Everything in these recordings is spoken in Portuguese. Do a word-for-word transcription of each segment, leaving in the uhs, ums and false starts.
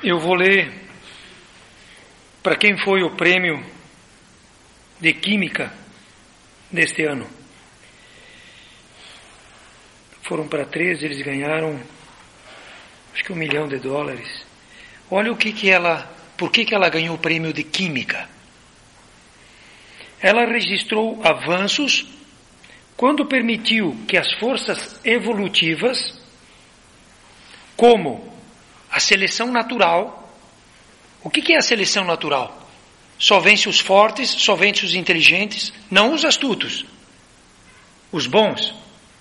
Eu vou ler para quem foi o prêmio de Química deste ano. Foram para três, eles ganharam acho que um milhão de dólares. Olha o que que ela, por que que ela ganhou o prêmio de Química. Ela registrou avanços quando permitiu que as forças evolutivas, como a seleção natural. O que que é a seleção natural? Só vence os fortes, só vence os inteligentes, não os astutos, os bons.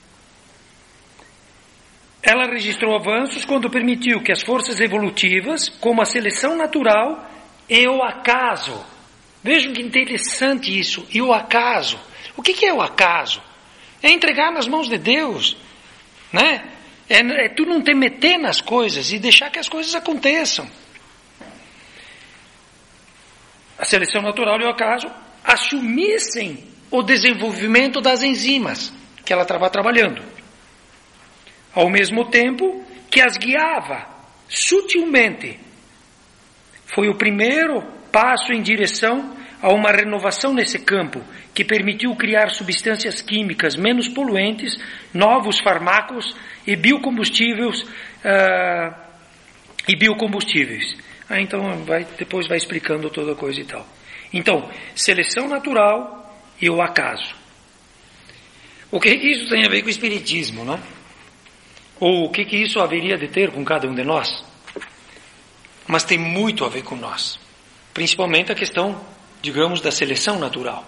Ela registrou avanços quando permitiu que as forças evolutivas, como a seleção natural e o acaso. Vejam que interessante isso, e o acaso. O que que é o acaso? É entregar nas mãos de Deus, né? É, é tu não te meter nas coisas e deixar que as coisas aconteçam. A seleção natural e o acaso assumissem o desenvolvimento das enzimas que ela estava trabalhando, ao mesmo tempo que as guiava sutilmente. Foi o primeiro passo em direção a uma renovação nesse campo, que permitiu criar substâncias químicas menos poluentes, novos fármacos e biocombustíveis, uh, e biocombustíveis. Ah, então vai, depois vai explicando toda a coisa e tal. Então, seleção natural e o acaso. O que que isso tem a ver com o espiritismo, não? Ou o que que isso haveria de ter com cada um de nós? Mas tem muito a ver com nós. Principalmente a questão, digamos, da seleção natural.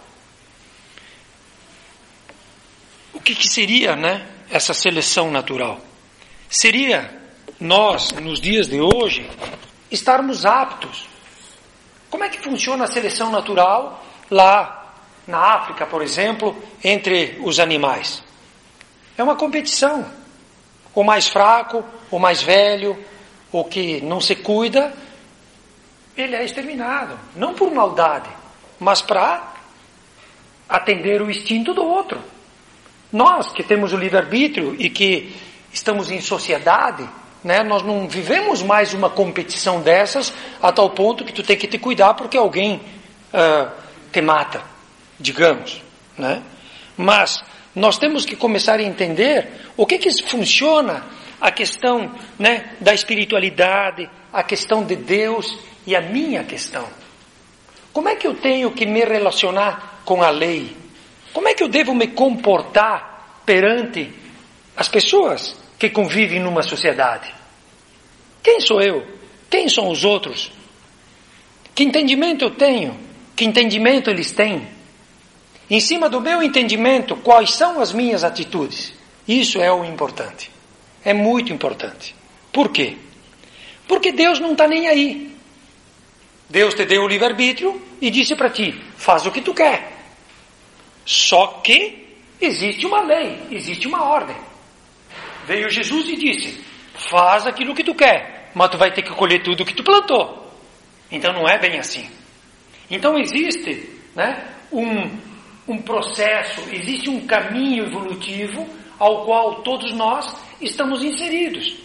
O que que seria, né, essa seleção natural? Seria nós, nos dias de hoje, estarmos aptos. Como é que funciona a seleção natural lá na África, por exemplo, entre os animais? É uma competição. O mais fraco, o mais velho, o que não se cuida, ele é exterminado. Não por maldade, mas para atender o instinto do outro. Nós que temos o livre-arbítrio e que estamos em sociedade, né, nós não vivemos mais uma competição dessas a tal ponto que tu tem que te cuidar porque alguém uh, te mata, digamos, né? Mas nós temos que começar a entender o que que funciona a questão, né, da espiritualidade, a questão de Deus e a minha questão. Como é que eu tenho que me relacionar com a lei? Como é que eu devo me comportar perante as pessoas que convivem numa sociedade? Quem sou eu? Quem são os outros? Que entendimento eu tenho? Que entendimento eles têm? Em cima do meu entendimento, quais são as minhas atitudes? Isso é o importante. É muito importante. Por quê? Porque Deus não está nem aí. Deus te deu o livre-arbítrio e disse para ti, faz o que tu quer. Só que existe uma lei, existe uma ordem. Veio Jesus e disse, faz aquilo que tu quer, mas tu vai ter que colher tudo o que tu plantou. Então não é bem assim. Então existe, né, um, um processo, existe um caminho evolutivo ao qual todos nós estamos inseridos.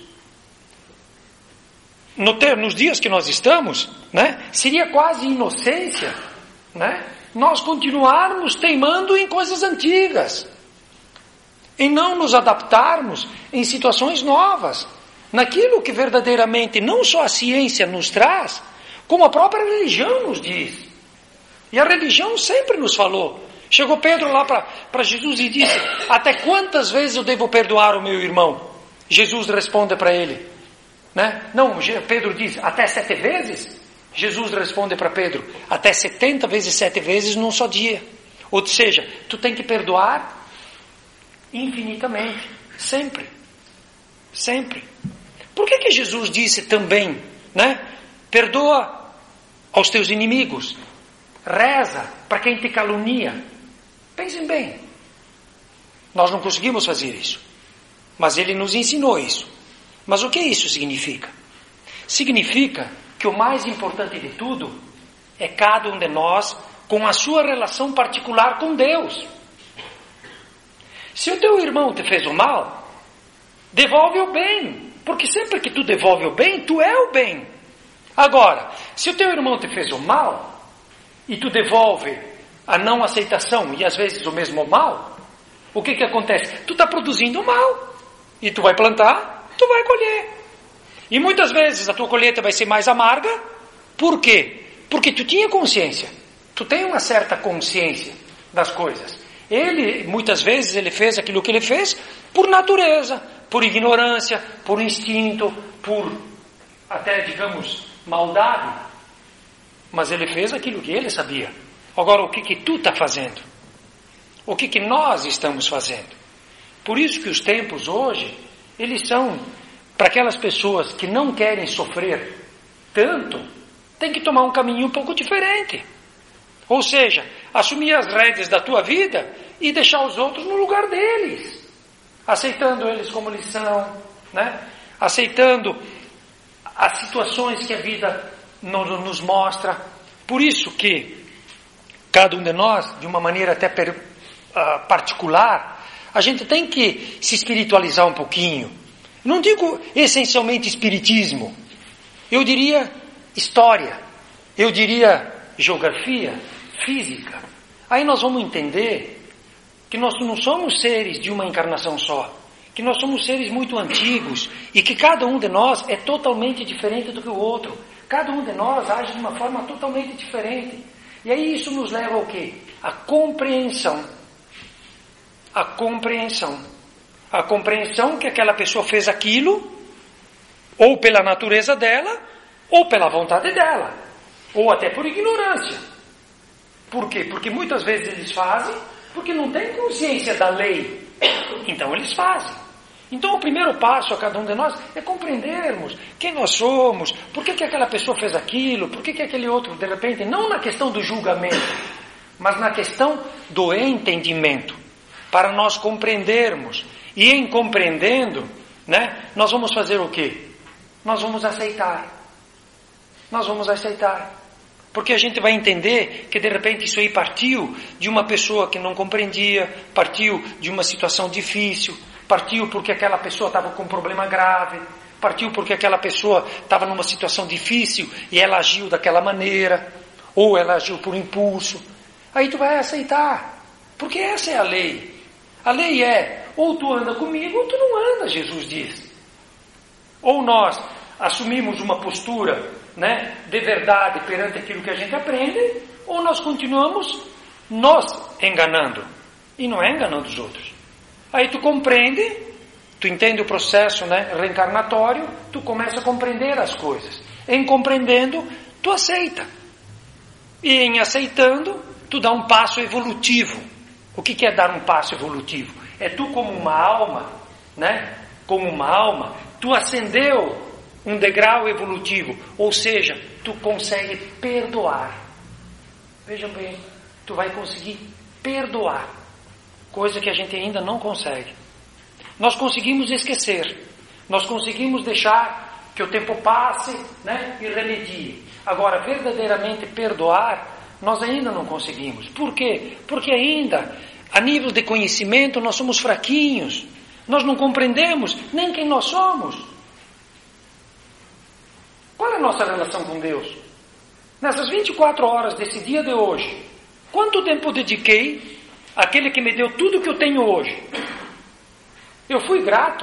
No ter, nos dias que nós estamos, né, seria quase inocência, né, nós continuarmos teimando em coisas antigas, em não nos adaptarmos em situações novas, naquilo que verdadeiramente não só a ciência nos traz, como a própria religião nos diz. E a religião sempre nos falou. Chegou Pedro lá para Jesus e disse, até quantas vezes eu devo perdoar o meu irmão? Jesus responde para ele, né? Não, Pedro diz, até sete vezes? Jesus responde para Pedro, até setenta vezes sete vezes num só dia. Ou seja, tu tem que perdoar infinitamente, sempre, sempre. Por que que Jesus disse também, né? Perdoa aos teus inimigos, reza para quem te calunia. Pensem bem, nós não conseguimos fazer isso, mas Ele nos ensinou isso. Mas o que isso significa? Significa que o mais importante de tudo é cada um de nós com a sua relação particular com Deus. Se o teu irmão te fez o mal, devolve o bem, porque sempre que tu devolve o bem, tu é o bem. Agora, se o teu irmão te fez o mal, e tu devolve a não aceitação, e às vezes o mesmo mal, o que que acontece? Tu está produzindo mal, e tu vai plantar, tu vai colher. E muitas vezes a tua colheita vai ser mais amarga. Por quê? Porque tu tinha consciência. Tu tem uma certa consciência das coisas. Ele, muitas vezes, ele fez aquilo que ele fez por natureza, por ignorância, por instinto, por até, digamos, maldade. Mas ele fez aquilo que ele sabia. Agora, o que que tu está fazendo? O que que nós estamos fazendo? Por isso que os tempos hoje, eles são, para aquelas pessoas que não querem sofrer tanto, tem que tomar um caminho um pouco diferente. Ou seja, assumir as rédeas da tua vida e deixar os outros no lugar deles. Aceitando eles como eles são, né? Aceitando as situações que a vida nos mostra. Por isso que cada um de nós, de uma maneira até per, uh, particular, a gente tem que se espiritualizar um pouquinho. Não digo essencialmente espiritismo. Eu diria história. Eu diria geografia, física. Aí nós vamos entender que nós não somos seres de uma encarnação só. Que nós somos seres muito antigos e que cada um de nós é totalmente diferente do que o outro. Cada um de nós age de uma forma totalmente diferente. E aí isso nos leva ao quê? A compreensão. A compreensão. A compreensão que aquela pessoa fez aquilo, ou pela natureza dela, ou pela vontade dela, ou até por ignorância. Por quê? Porque muitas vezes eles fazem porque não têm consciência da lei. Então eles fazem. Então o primeiro passo a cada um de nós é compreendermos quem nós somos, por que que aquela pessoa fez aquilo, por que que aquele outro, de repente, não na questão do julgamento, mas na questão do entendimento, para nós compreendermos. E em compreendendo, né, nós vamos fazer o quê? Nós vamos aceitar. Nós vamos aceitar. Porque a gente vai entender que de repente isso aí partiu de uma pessoa que não compreendia, partiu de uma situação difícil, partiu porque aquela pessoa estava com um problema grave, partiu porque aquela pessoa estava numa situação difícil e ela agiu daquela maneira, ou ela agiu por impulso. Aí tu vai aceitar, porque essa é a lei. A lei é, ou tu anda comigo ou tu não anda, Jesus diz. Ou nós assumimos uma postura, né, de verdade perante aquilo que a gente aprende, ou nós continuamos nós enganando. E não é enganando os outros. Aí tu compreende, tu entende o processo, né, reencarnatório, tu começa a compreender as coisas. Em compreendendo, tu aceita. E em aceitando, tu dá um passo evolutivo. O que que é dar um passo evolutivo? É tu como uma alma, né, como uma alma, tu ascendeu um degrau evolutivo, ou seja, tu consegue perdoar. Vejam bem, tu vai conseguir perdoar, coisa que a gente ainda não consegue. Nós conseguimos esquecer, nós conseguimos deixar que o tempo passe, né, e remedie. Agora, verdadeiramente perdoar, nós ainda não conseguimos. Por quê? Porque ainda, a nível de conhecimento, nós somos fraquinhos, nós não compreendemos nem quem nós somos. Qual é a nossa relação com Deus? Nessas vinte e quatro horas desse dia de hoje, quanto tempo dediquei àquele que me deu tudo que eu tenho hoje? Eu fui grato.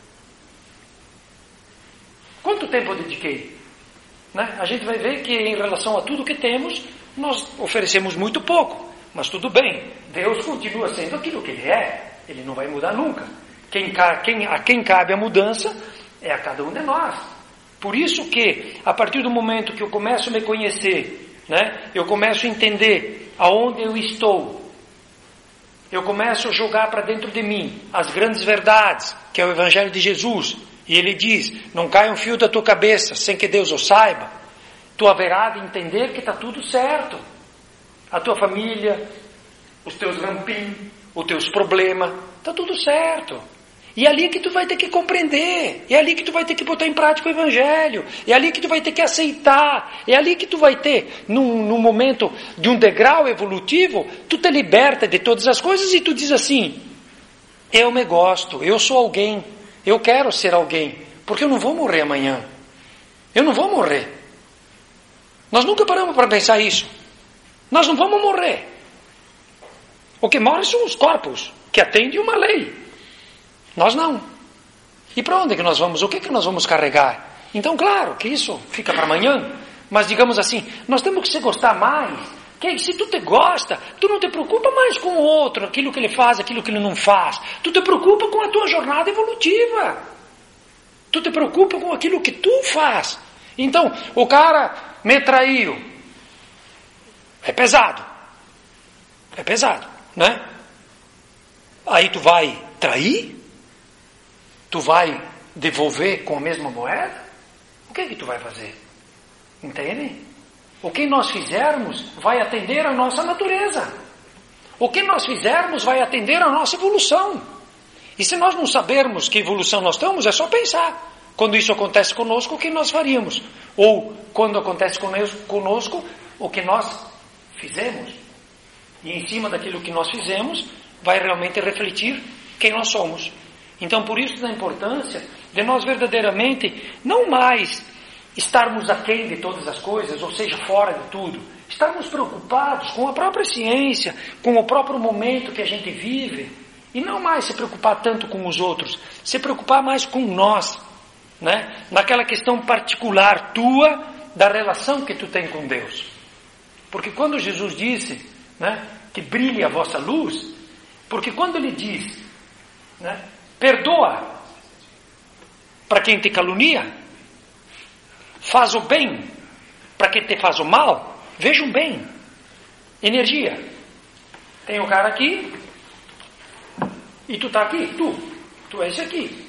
Quanto tempo eu dediquei? Né? A gente vai ver que em relação a tudo que temos, nós oferecemos muito pouco. Mas tudo bem, Deus continua sendo aquilo que Ele é. Ele não vai mudar nunca. Quem, quem, a quem cabe a mudança é a cada um de nós. Por isso que, a partir do momento que eu começo a me conhecer, né, eu começo a entender aonde eu estou, eu começo a jogar para dentro de mim as grandes verdades, que é o Evangelho de Jesus, e ele diz, não caia um fio da tua cabeça sem que Deus o saiba, tu haverá de entender que está tudo certo. A tua família, os teus rampinhos, os teus problemas, está tudo certo. E é ali que tu vai ter que compreender, é ali que tu vai ter que botar em prática o Evangelho, é ali que tu vai ter que aceitar, é ali que tu vai ter, num, num momento de um degrau evolutivo, tu te liberta de todas as coisas e tu diz assim, eu me gosto, eu sou alguém, eu quero ser alguém, porque eu não vou morrer amanhã, eu não vou morrer, Nós nunca paramos para pensar isso. Nós não vamos morrer. O que morre são os corpos, que atendem uma lei. Nós não. E para onde que nós vamos? O que que nós vamos carregar? Então, claro que isso fica para amanhã. Mas digamos assim, nós temos que se gostar mais. Que se tu te gosta, tu não te preocupa mais com o outro, aquilo que ele faz, aquilo que ele não faz. Tu te preocupa com a tua jornada evolutiva. Tu te preocupa com aquilo que tu faz. Então, o cara me traiu. É pesado. É pesado, né? Aí tu vai trair? Tu vai devolver com a mesma moeda? O que é que tu vai fazer? Entende? O que nós fizermos vai atender a nossa natureza. O que nós fizermos vai atender a nossa evolução. E se nós não sabermos que evolução nós estamos, é só pensar. Quando isso acontece conosco, o que nós faríamos? Ou, quando acontece conosco, o que nós fizemos. E em cima daquilo que nós fizemos, vai realmente refletir quem nós somos. Então, por isso da importância de nós verdadeiramente não mais estarmos aquém de todas as coisas, ou seja, fora de tudo. Estarmos preocupados com a própria ciência, com o próprio momento que a gente vive, e não mais se preocupar tanto com os outros, se preocupar mais com nós, né? Naquela questão particular tua, da relação que tu tem com Deus. Porque quando Jesus disse, né, que brilhe a vossa luz, porque quando ele diz, né, perdoa para quem te calunia, faz o bem para quem te faz o mal, vejam bem, energia. Tem um cara aqui, e tu está aqui, tu, tu é esse aqui.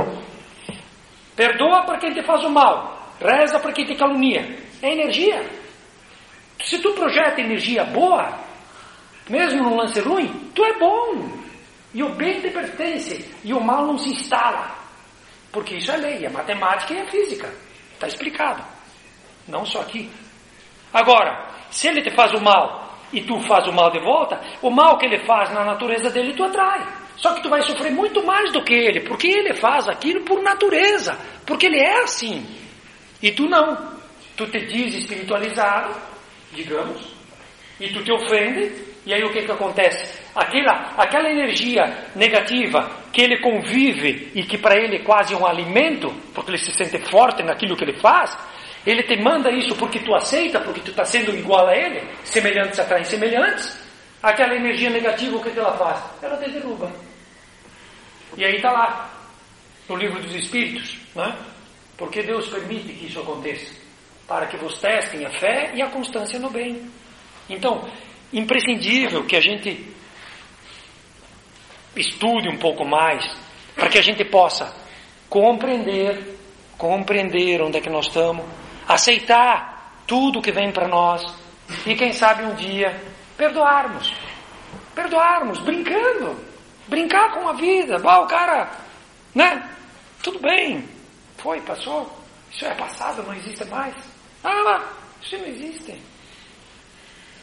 Perdoa para quem te faz o mal, reza para quem te calunia. É energia. Se tu projeta energia boa, mesmo num lance ruim, tu é bom. E o bem te pertence, e o mal não se instala. Porque isso é lei, é matemática e é física. Está explicado. Não só aqui. Agora, se ele te faz o mal e tu faz o mal de volta, o mal que ele faz na natureza dele tu atrai. Só que tu vai sofrer muito mais do que ele, porque ele faz aquilo por natureza, porque ele é assim. E tu não. Tu te diz espiritualizado, digamos, e tu te ofende, e aí o que que acontece? Aquela, aquela energia negativa que ele convive e que para ele é quase um alimento, porque ele se sente forte naquilo que ele faz, ele te manda isso porque tu aceita, porque tu está sendo igual a ele, semelhantes atraem semelhantes. Aquela energia negativa, o que que ela faz? Ela te derruba. E aí está lá, no livro dos Espíritos, né? Porque Deus permite que isso aconteça, para que vos testem a fé e a constância no bem. Então, imprescindível que a gente estude um pouco mais, para que a gente possa compreender, compreender onde é que nós estamos, aceitar tudo que vem para nós, e quem sabe um dia, perdoarmos, perdoarmos, brincando, brincar com a vida. Bah, o cara, né, tudo bem, foi, passou, isso é passado, não existe mais. Ah, lá, isso não existe.